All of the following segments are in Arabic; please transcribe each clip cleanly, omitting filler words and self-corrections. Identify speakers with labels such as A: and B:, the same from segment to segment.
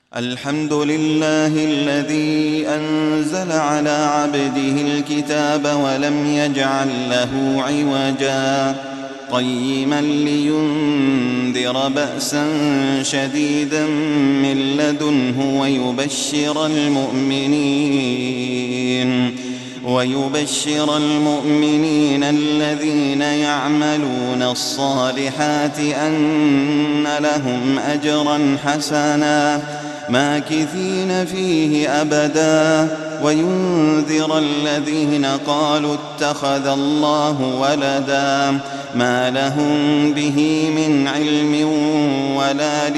A: الحمد لله الذي أنزل على عبده الكتاب ولم يجعل له عوجا قيما لينذر بأسا شديدا من لدنه ويبشر المؤمنين الذين يعملون الصالحات أن لهم أجرا حسنا ماكثين فيه أبدا وينذر الذين قالوا اتخذ الله ولدا ما لهم به من علم ولا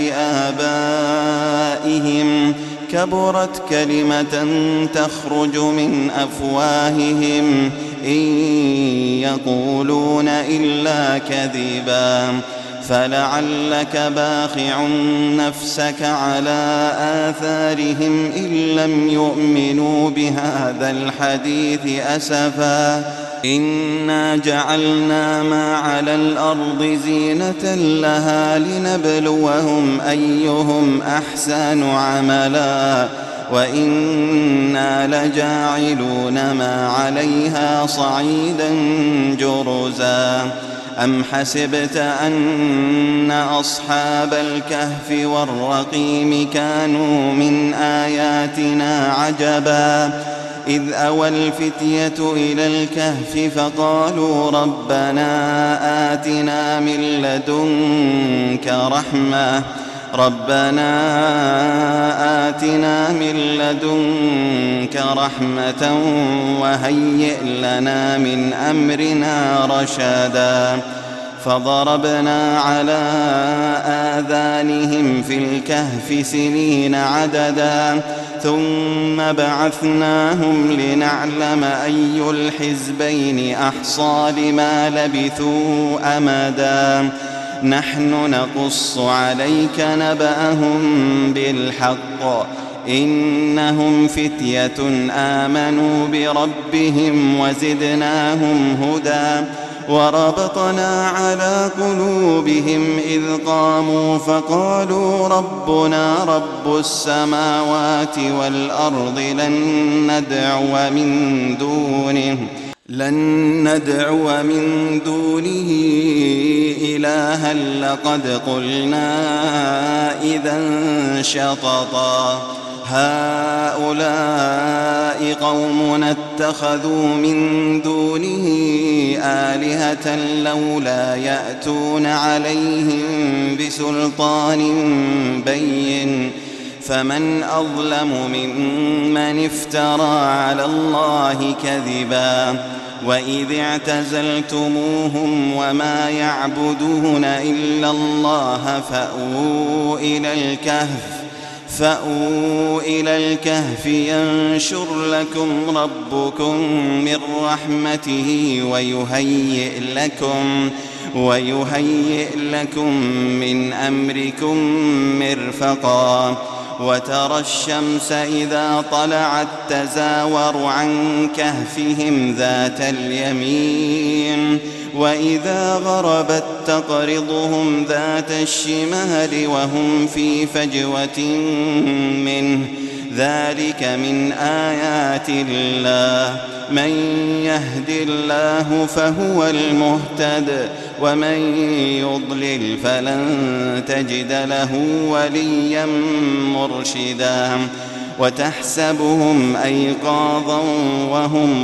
A: لآبائهم كبرت كلمة تخرج من أفواههم إن يقولون إلا كذبا فلعلك باخع نفسك على آثارهم إن لم يؤمنوا بهذا الحديث أسفا إنا جعلنا ما على الأرض زينة لها لنبلوهم أيهم أحسن عملا وإنا لجاعلون ما عليها صعيدا جرزا أم حسبت أن أصحاب الكهف والرقيم كانوا من آياتنا عجبا إذ أوى الفتية إلى الكهف فقالوا ربنا آتنا من لدنك رحمة وهيئ لنا من أمرنا رشدا فضربنا على آذانهم في الكهف سنين عددا ثم بعثناهم لنعلم أي الحزبين أحصى لما لبثوا أمدا نحن نقص عليك نبأهم بالحق إنهم فتية آمنوا بربهم وزدناهم هدى وربطنا على قلوبهم إذ قاموا فقالوا ربنا رب السماوات والأرض لن ندعو من دونه إلها لقد قلنا إذا شططا هؤلاء قومنا اتخذوا من دونه آلهة لولا يأتون عليهم بسلطان بين فمن أظلم ممن افترى على الله كذبا وإذ اعتزلتموهم وما يعبدون إلا الله فأووا إلى الكهف ينشر لكم ربكم من رحمته ويهيئ لكم من أمركم مرفقا وترى الشمس إذا طلعت تزاور عن كهفهم ذات اليمين وإذا غربت تقرضهم ذات الشمال وهم في فجوة منه ذلك من آيات الله من يهد الله فهو المهتد ومن يضلل فلن تجد له وليا مرشدا وتحسبهم أيقاظا وهم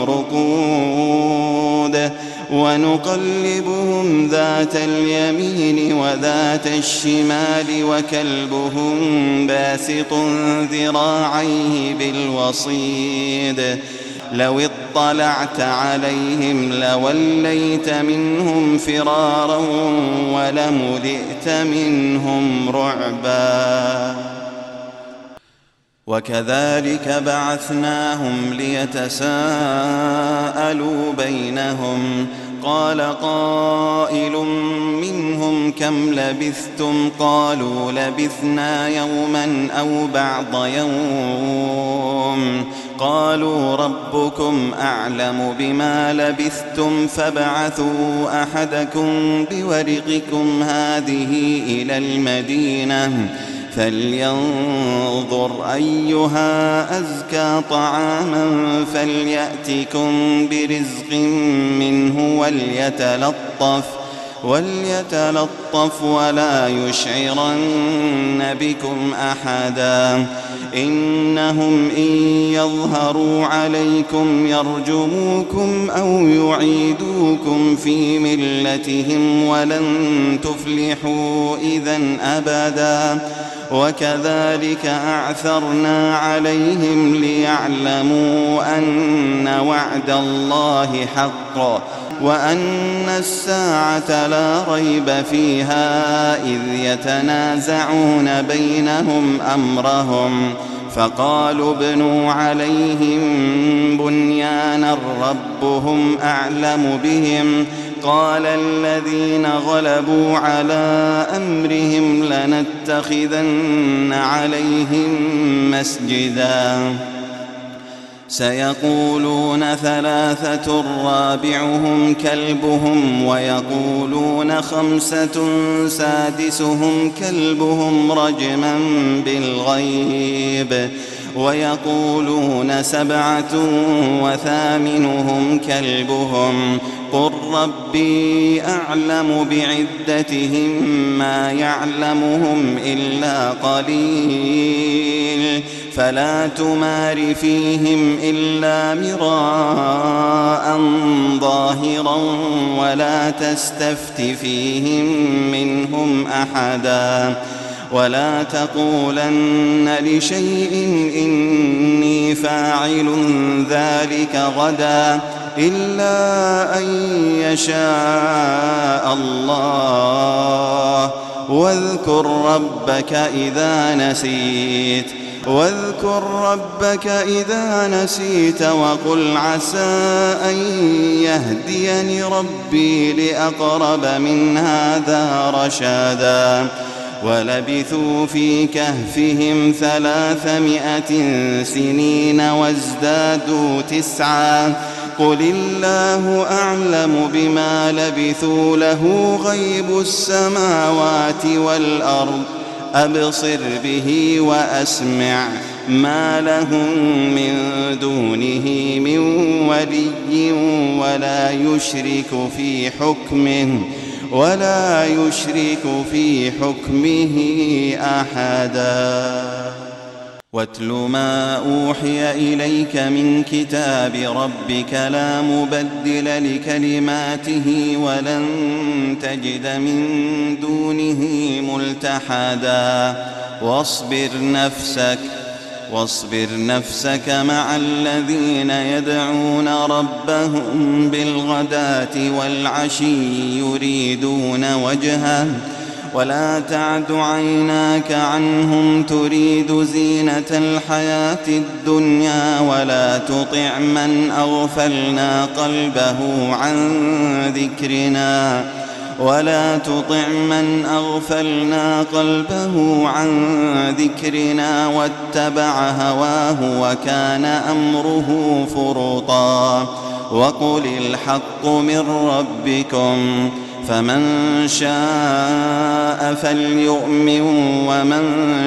A: رقود ونقلبهم ذات اليمين وذات الشمال وكلبهم باسط ذراعيه بالوصيد لو اطلعت عليهم لوليت منهم فرارا ولملئت منهم رعبا وكذلك بعثناهم ليتساءلوا بينهم قال قائل منهم كم لبثتم قالوا لبثنا يوما أو بعض يوم قالوا ربكم أعلم بما لبثتم فابعثوا أحدكم بورقكم هذه إلى المدينة فلينظر أيها أزكى طعاما فليأتكم برزق منه وليتلطف ولا يشعرن بكم أحدا إنهم إن يظهروا عليكم يرجموكم أو يعيدوكم في ملتهم ولن تفلحوا إذن أبدا وكذلك أعثرنا عليهم ليعلموا أن وعد الله حق وأن الساعة لا ريب فيها إذ يتنازعون بينهم أمرهم فقالوا ابنوا عليهم بنيانا ربهم أعلم بهم قال الذين غلبوا على أمرهم لنتخذن عليهم مسجدا سيقولون ثلاثة رابعهم كلبهم ويقولون خمسة سادسهم كلبهم رجما بالغيب ويقولون سبعة وثامنهم كلبهم قل ربي أعلم بعدتهم ما يعلمهم إلا قليل فلا تمار فيهم إلا مراء ظاهرا ولا تستفت فيهم منهم أحدا ولا تقولن لشيء إني فاعل ذلك غدا إلا أن يشاء الله واذكر ربك إذا نسيت وقل عسى أن يهديني ربي لأقرب من هذا رشدا ولبثوا في كهفهم 300 سنين وازدادوا 9 قل الله أعلم بما لبثوا له غيب السماوات والأرض أبصر به وأسمع ما لهم من دونه من ولي ولا يشرك في حكمه أحدا واتل ما أوحي إليك من كتاب ربك لا مبدل لكلماته ولن تجد من دونه ملتحدا واصبر نفسك مع الذين يدعون ربهم بالغداة والعشي يريدون وجهه ولا تعد عيناك عنهم تريد زينة الحياة الدنيا ولا تطع من أغفلنا قلبه عن ذكرنا واتبع هواه وكان أمره فرطا وقل الحق من ربكم فمن شاء فليؤمن ومن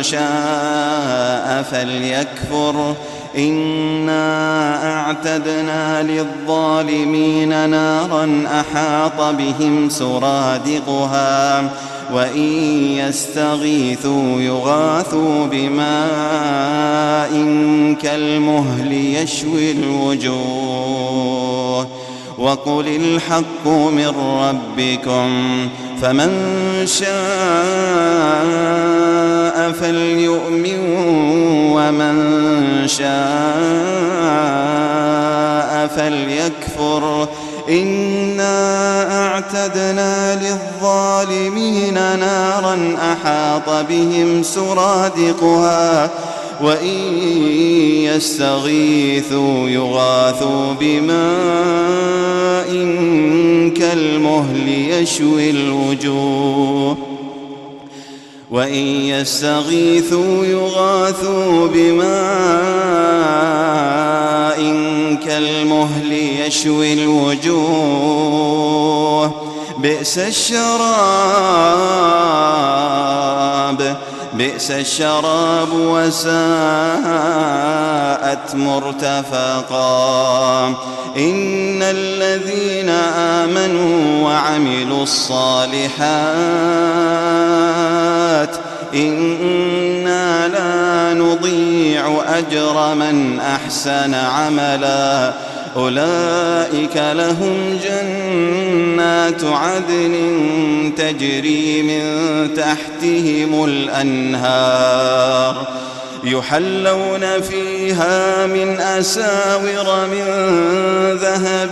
A: شاء فليكفر إنا أعتدنا للظالمين نارا أحاط بهم سرادقها وإن يستغيثوا يغاثوا بماء كالمهل يشوي الوجوه وقل الحق من ربكم فمن شاء فليؤمن ومن شاء فليكفر إنا أعتدنا للظالمين نارا أحاط بهم سرادقها وإن يستغيثوا يغاثوا بماء كالمهل يشوي الوجوه بئس بئس الشراب وساءت مرتفقا إن الذين آمنوا وعملوا الصالحات إنا لا نضيع أجر من أحسن عملا أولئك لهم جنات عدن تجري من تحتهم الأنهار يحلون فيها من أساور من ذهب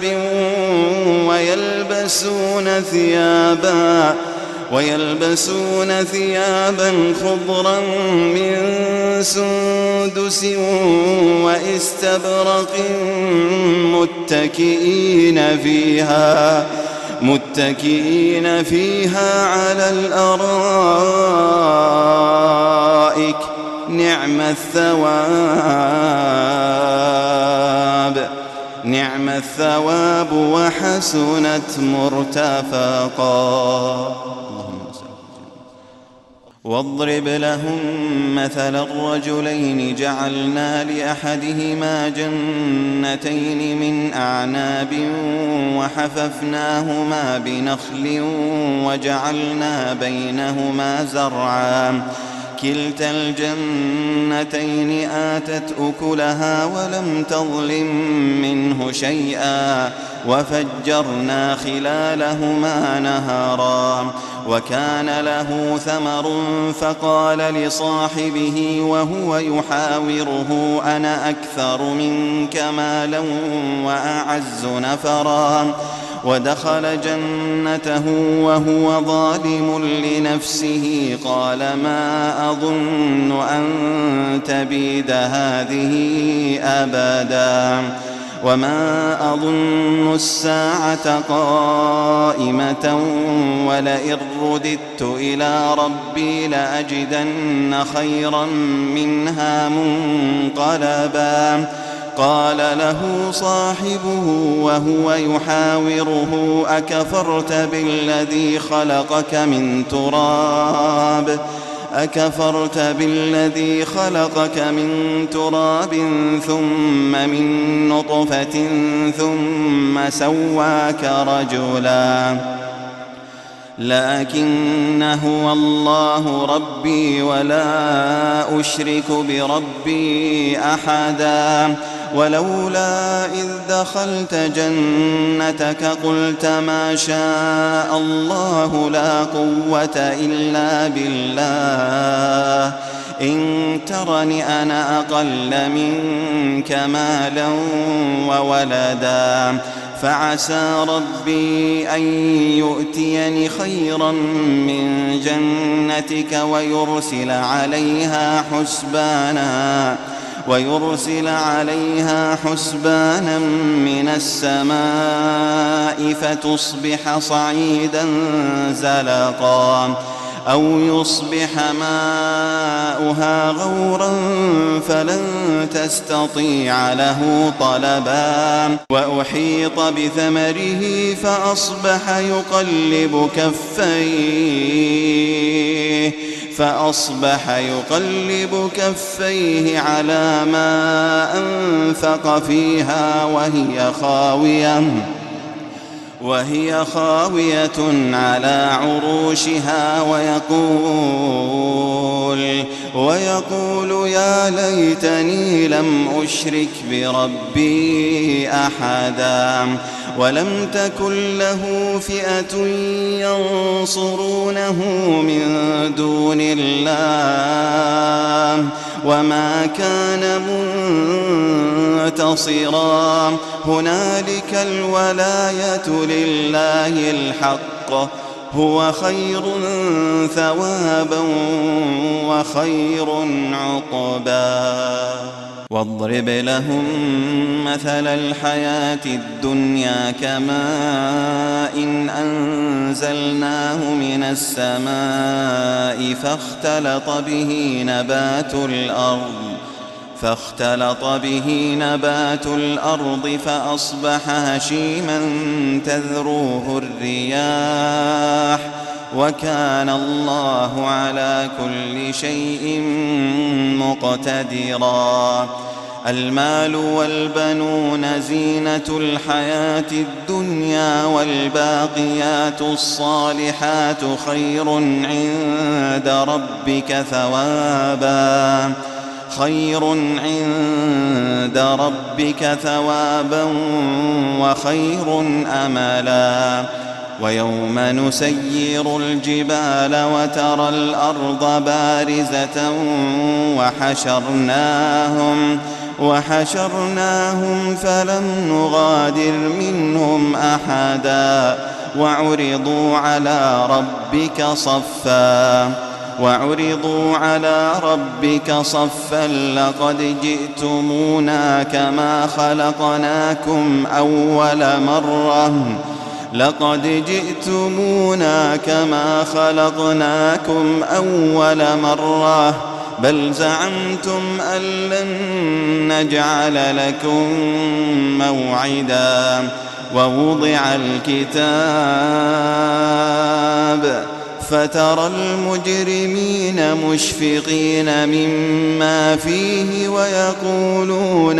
A: ويلبسون ثيابا خضرا من سندس واستبرق متكئين فيها على الأرائك نعم الثواب وحسنت مرتفقا واضرب لهم مثل الرجلين جعلنا لأحدهما جنتين من أعناب وحففناهما بنخل وجعلنا بينهما زرعا كلتا الجنتين آتت أكلها ولم تظلم منه شيئا وفجرنا خلالهما نهرا وكان له ثمر فقال لصاحبه وهو يحاوره أنا أكثر منك مالا وأعز نفرا ودخل جنته وهو ظالم لنفسه قال ما أظن أن تبيد هذه أبدا وما أظن الساعة قائمة ولئن رددت إلى ربي لأجدن خيرا منها منقلبا قال له صاحبه وهو يحاوره أكفرت بالذي خلقك من تراب ثم من نطفة ثم سواك رجلا لكن هو الله ربي ولا أشرك بربي أحدا ولولا إذ دخلت جنتك قلت ما شاء الله لا قوة إلا بالله إن ترني أنا أقل منك مالا وولدا فعسى ربي أن يؤتيني خيرا من جنتك ويرسل عليها حسبانا من السماء فتصبح صعيدا زلقا أو يصبح ماؤها غورا فلن تستطيع له طلبا وأحيط بثمره فأصبح يقلب كفيه على ما أنفق فيها وهي خاوية على عروشها ويقول يا ليتني لم أشرك بربي أحدا ولم تكن له فئة ينصرونه من دون الله وما كان منتصرا هنالك الولاية لله الحق هو خير ثوابا وخير عقبا واضرب لهم مثل الحياة الدنيا كماء إن أنزلناه من السماء فاختلط به نبات الأرض فأصبح هشيما تذروه الرياح وكان الله على كل شيء مقتدرا. المال والبنون زينة الحياة الدنيا، والباقيات الصالحات خير عند ربك ثوابا وخير أملا. ويوم نسير الجبال وترى الأرض بارزة وحشرناهم فلم نغادر منهم أحدا وعرضوا على ربك صفا لقد جئتمونا كما خلقناكم أول مرة بل زعمتم أن لن نجعل لكم موعدا. ووضع الكتاب فترى المجرمين مشفقين مما فيه ويقولون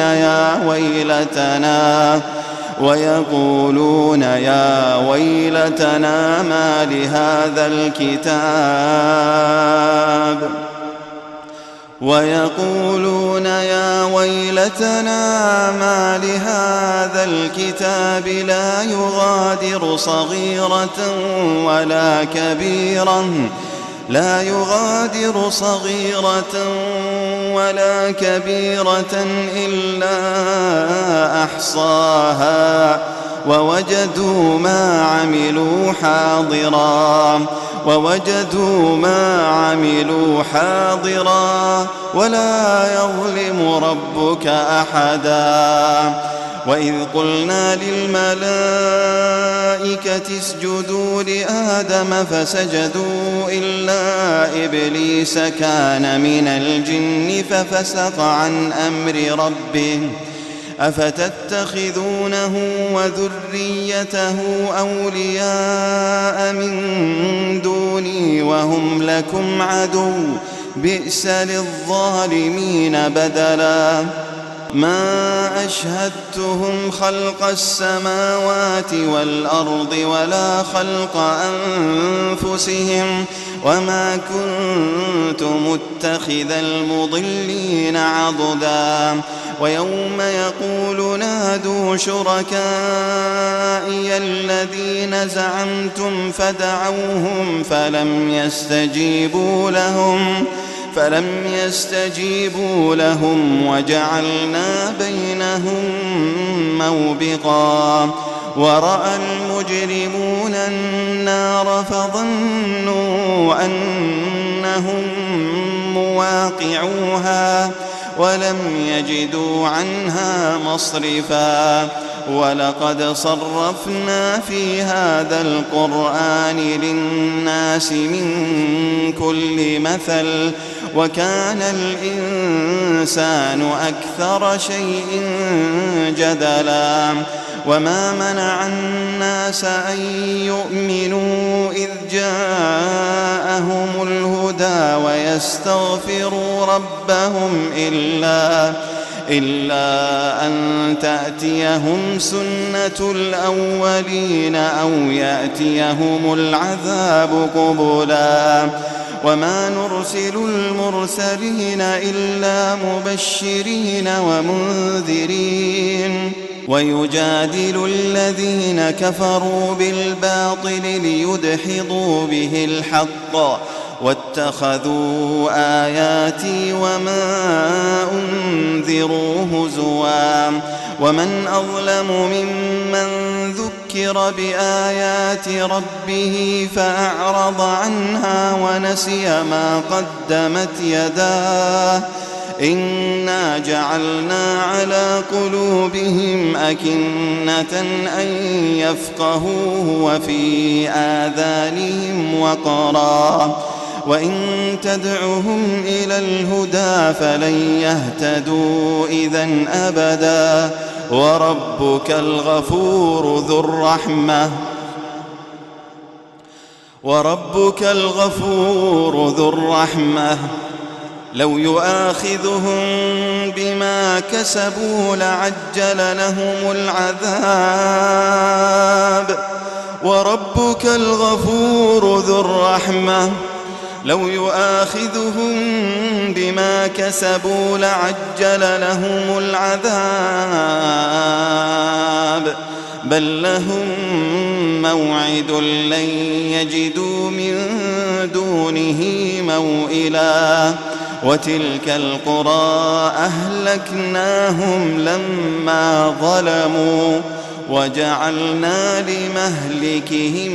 A: يا ويلتنا ما لهذا الكتاب لا يغادر صغيرة ولا كبيرة إلا أحصاها ووجدوا ما عملوا حاضرا ولا يظلم ربك أحدا. وإذ قلنا للملائكة اسجدوا لآدم فسجدوا إلا إبليس كان من الجن ففسق عن أمر ربه أفتتخذونه وذريته أولياء من دوني وهم لكم عدو بئس للظالمين بدلا. ما أشهدتهم خلق السماوات والأرض ولا خلق أنفسهم وما كنت متخذ المضلين عضدا. ويوم يقول نادوا شركائي الذين زعمتم فدعوهم فلم يستجيبوا لهم وجعلنا بينهم موبقا. ورأى المجرمون النار فظنوا أنهم مواقعوها ولم يجدوا عنها مصرفا. ولقد صرفنا في هذا القرآن للناس من كل مثل وكان الإنسان أكثر شيء جدلا. وما منع الناس أن يؤمنوا إذ جاءهم الهدى ويستغفروا ربهم إلا أن تأتيهم سنة الأولين أو يأتيهم العذاب قبلا. وما نرسل المرسلين إلا مبشرين ومنذرين ويجادل الذين كفروا بالباطل ليدحضوا به الحق واتخذوا آياتي وما أنذروا هزوا. ومن أظلم ممن ذكر بآيات ربه فأعرض عنها ونسي ما قدمت يداه إنا جعلنا على قلوبهم أكنة أن يفقهوه وفي آذانهم وقرا وإن تدعهم إلى الهدى فلن يهتدوا إذن أبدا. وربك الغفور ذو الرحمة وربك الغفور ذو الرحمة لو يؤاخذهم بما كسبوا لعجل لهم العذاب وربك الغفور ذو الرحمة لو يؤاخذهم بما كسبوا لعجل لهم العذاب بل لهم موعد لن يجدوا من دونه موئلا وتلك القرى أهلكناهم لما ظلموا وجعلنا لمهلكهم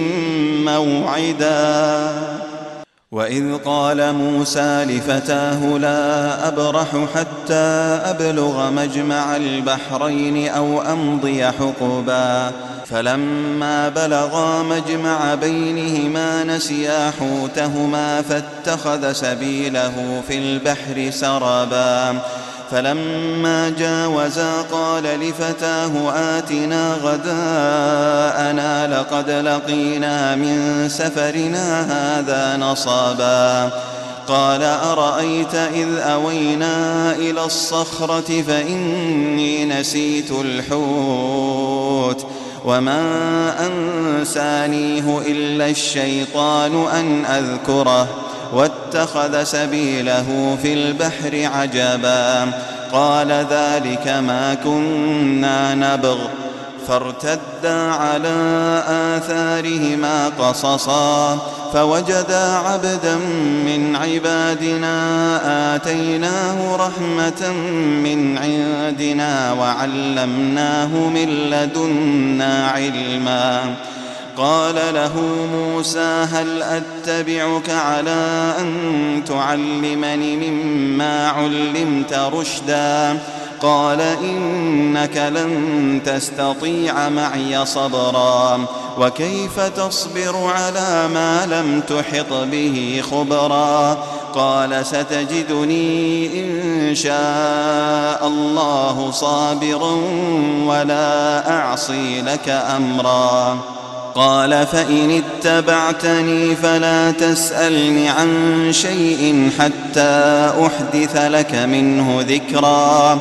A: موعدا وإذ قال موسى لفتاه لا أبرح حتى أبلغ مجمع البحرين أو أمضي حقبا فلما بلغا مجمع بينهما نسيا حوتهما فاتخذ سبيله في البحر سربا فلما جاوزا قال لفتاه آتنا غداءنا لقد لقينا من سفرنا هذا نصبا قال أرأيت إذ أوينا إلى الصخرة فإني نسيت الحوت وما أنسانيه إلا الشيطان أن أذكره واتخذ سبيله في البحر عجبا قال ذلك ما كنا نبغ فارتدا على آثارهما قصصا فوجدا عبدا من عبادنا آتيناه رحمة من عندنا وعلمناه من لدنا علما قال له موسى هل أتبعك على أن تعلمني مما علمت رشدا قال إنك لن تستطيع معي صبرا وكيف تصبر على ما لم تحط به خبرا قال ستجدني إن شاء الله صابرا ولا أعصي لك أمرا قال فإن اتبعتني فلا تسألني عن شيء حتى أحدث لك منه ذكرا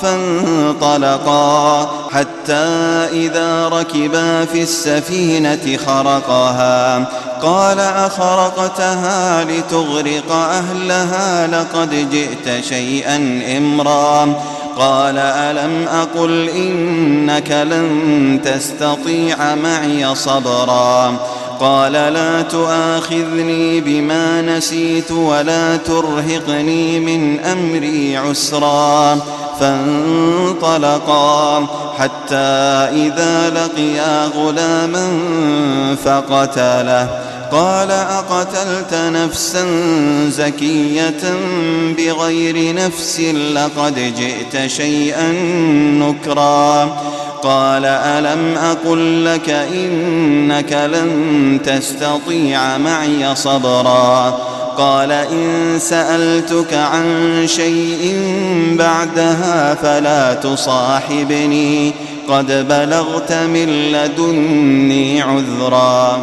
A: فانطلقا حتى إذا ركبا في السفينة خرقها قال أخرقتها لتغرق أهلها لقد جئت شيئا إمرا قال ألم أقل إنك لن تستطيع معي صبرا قال لا تؤاخذني بما نسيت ولا ترهقني من أمري عسرا فانطلقا حتى إذا لقيا غلاما فقتله قال أقتلت نفسا زكية بغير نفس لقد جئت شيئا نكرا قال ألم أقل لك إنك لن تستطيع معي صبرا قال إن سألتك عن شيء بعدها فلا تصاحبني قد بلغت من لدني عذرا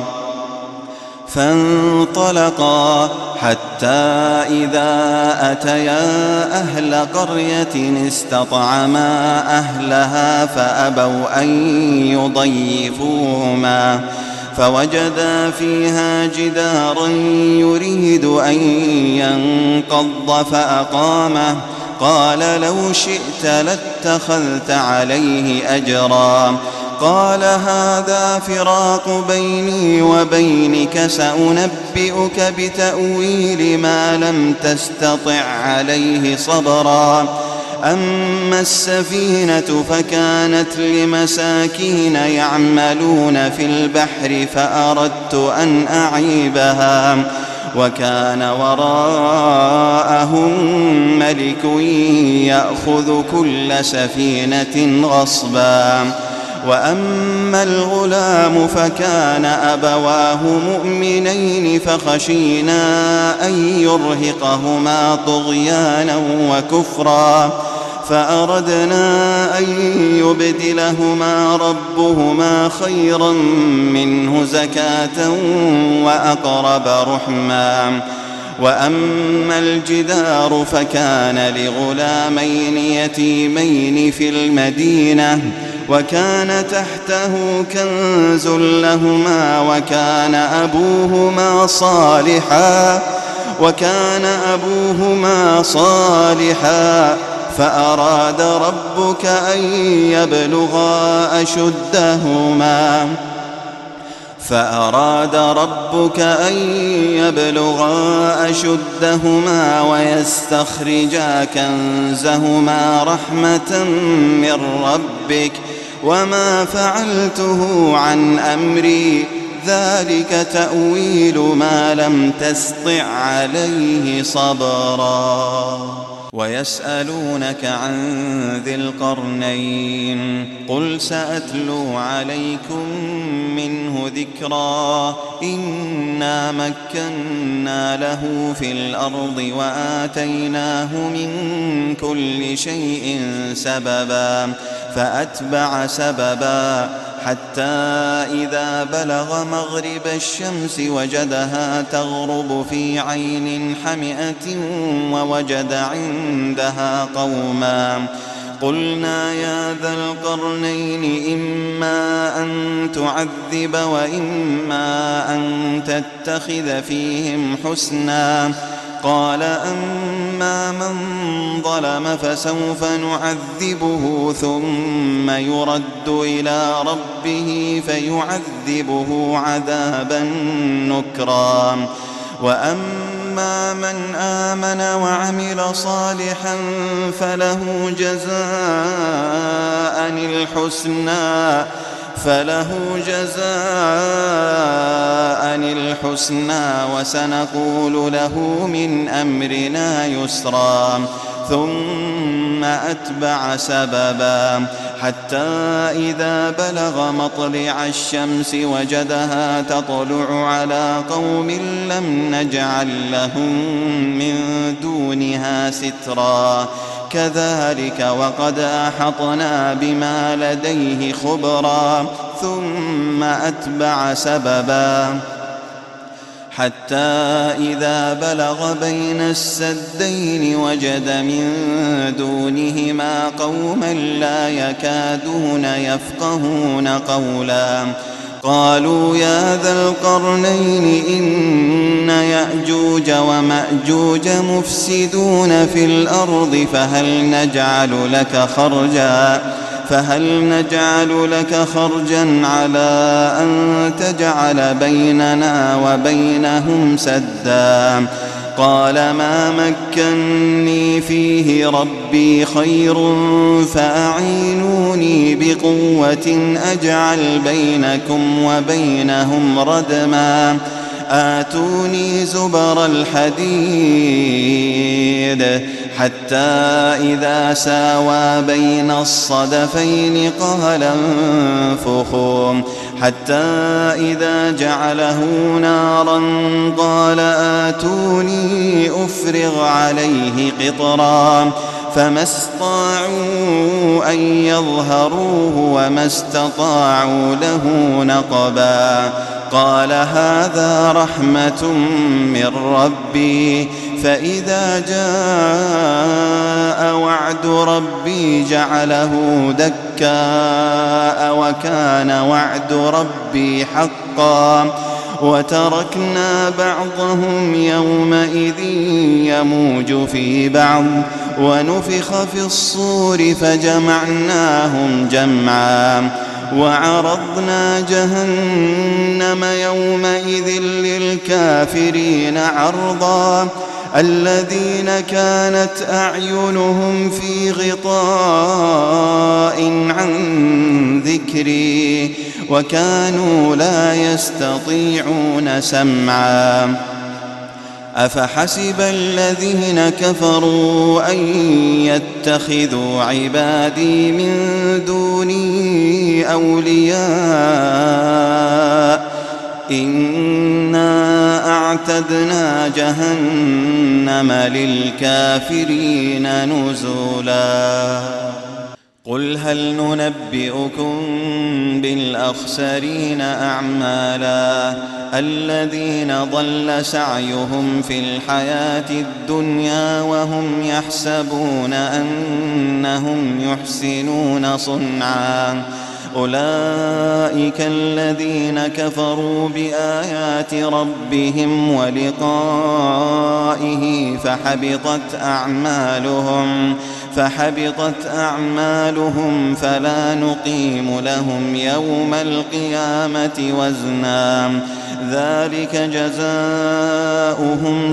A: فانطلقا حتى إذا أتيا أهل قرية استطعما أهلها فأبوا أن يضيفوهما فوجدا فيها جدارا يريد أن ينقض فأقامه قال لو شئت لاتخذت عليه أجرا قال هذا فراق بيني وبينك سأنبئك بتأويل ما لم تستطع عليه صبرا أما السفينة فكانت لمساكين يعملون في البحر فأردت أن أعيبها وكان وراءهم ملك يأخذ كل سفينة غصبا وأما الغلام فكان أبواه مؤمنين فخشينا أن يرهقهما طغيانا وكفرا فأردنا أن يبدلهما ربهما خيرا منه زكاة وأقرب رحما. وأما الجدار فكان لغلامين يتيمين في المدينة وكان تحته كنز لهما وكان أبوهما صالحا فأراد ربك أن يبلغا أشدهما ويستخرجا كنزهما رحمة من ربك وما فعلته عن أمري ذلك تأويل ما لم تسطع عليه صبرا. ويسألونك عن ذي القرنين قل سأتلو عليكم منه ذكرا إنا مكنا له في الأرض وآتيناه من كل شيء سببا فأتبع سببا حتى إذا بلغ مغرب الشمس وجدها تغرب في عين حمئة ووجد عندها قوما قلنا يا ذا القرنين إما أن تعذب وإما أن تتخذ فيهم حسنا قال أما من ظلم فسوف نعذبه ثم يرد إلى ربه فيعذبه عذابا نكرا وأما من آمن وعمل صالحا فله جزاء الحسنى وسنقول له من أمرنا يسرا ثم أتبع سببا حتى إذا بلغ مطلع الشمس وجدها تطلع على قوم لم نجعل لهم من دونها سترا كذلك وقد أحطنا بما لديه خبرا ثم أتبع سببا حتى إذا بلغ بين السدين وجد من دونهما قوما لا يكادون يفقهون قولا قالوا يا ذا القرنين إن يأجوج ومأجوج مفسدون في الأرض فهل نجعل لك خرجا على أن تجعل بيننا وبينهم سدا قال ما مكني فيه ربي خير فأعينوني بقوة أجعل بينكم وبينهم ردما آتوني زبر الحديد حتى إذا ساوى بين الصدفين قال انفخوا حتى إذا جعله نارا قال آتوني أفرغ عليه قطرا فما استطاعوا أن يظهروه وما استطاعوا له نقبا قال هذا رحمة من ربي فإذا جاء وعد ربي جعله دكاء وكان وعد ربي حقا وتركنا بعضهم يومئذ يموج في بعض ونفخ في الصور فجمعناهم جمعا وعرضنا جهنم يومئذ للكافرين عرضا الذين كانت أعينهم في غطاء عن ذكري وكانوا لا يستطيعون سمعا أفحسب الذين كفروا أن يتخذوا عبادي من دوني أولياء إنا أعتدنا جهنم للكافرين نزلا قل هل ننبئكم بالأخسرين أعمالا الذين ضل سعيهم في الحياة الدنيا وهم يحسبون أنهم يحسنون صنعا أولئك الذين كفروا بآيات ربهم ولقائه فحبطت أعمالهم فلا نقيم لهم يوم القيامة وزنا ذلك جزاؤهم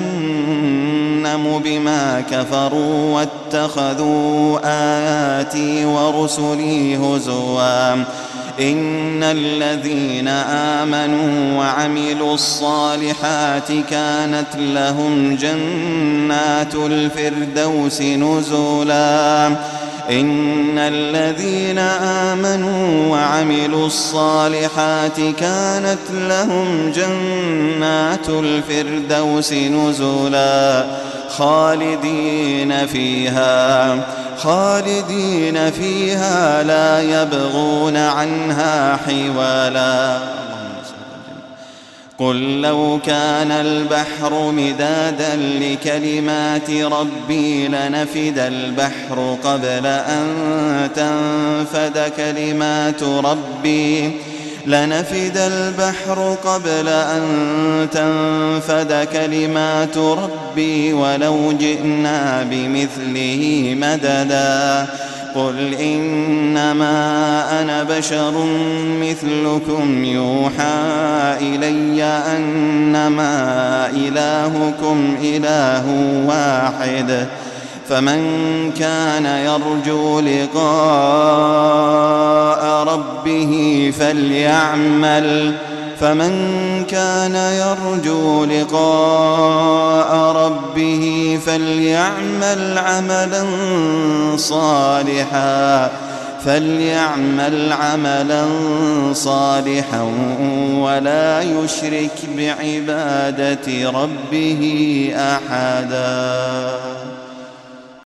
A: جهنم بما كفروا واتخذوا آياتي ورسلي هزوا إن الذين آمنوا وعملوا الصالحات كانت لهم جنات الفردوس نزلا إن الذين آمنوا وعملوا الصالحات كانت لهم جنات الفردوس نزلا خالدين فيها لا يبغون عنها حولا قل لو كان البحر مدادا لكلمات ربي لنفد البحر قبل أن تنفد كلمات ربي ولو جئنا بمثله مددا قل إنما أنا بشر مثلكم يوحى إلي أنما إلهكم إله واحد فمن كان يرجو لقاء ربه فليعمل عملا صالحا ولا يشرك بعبادة ربه أحدا.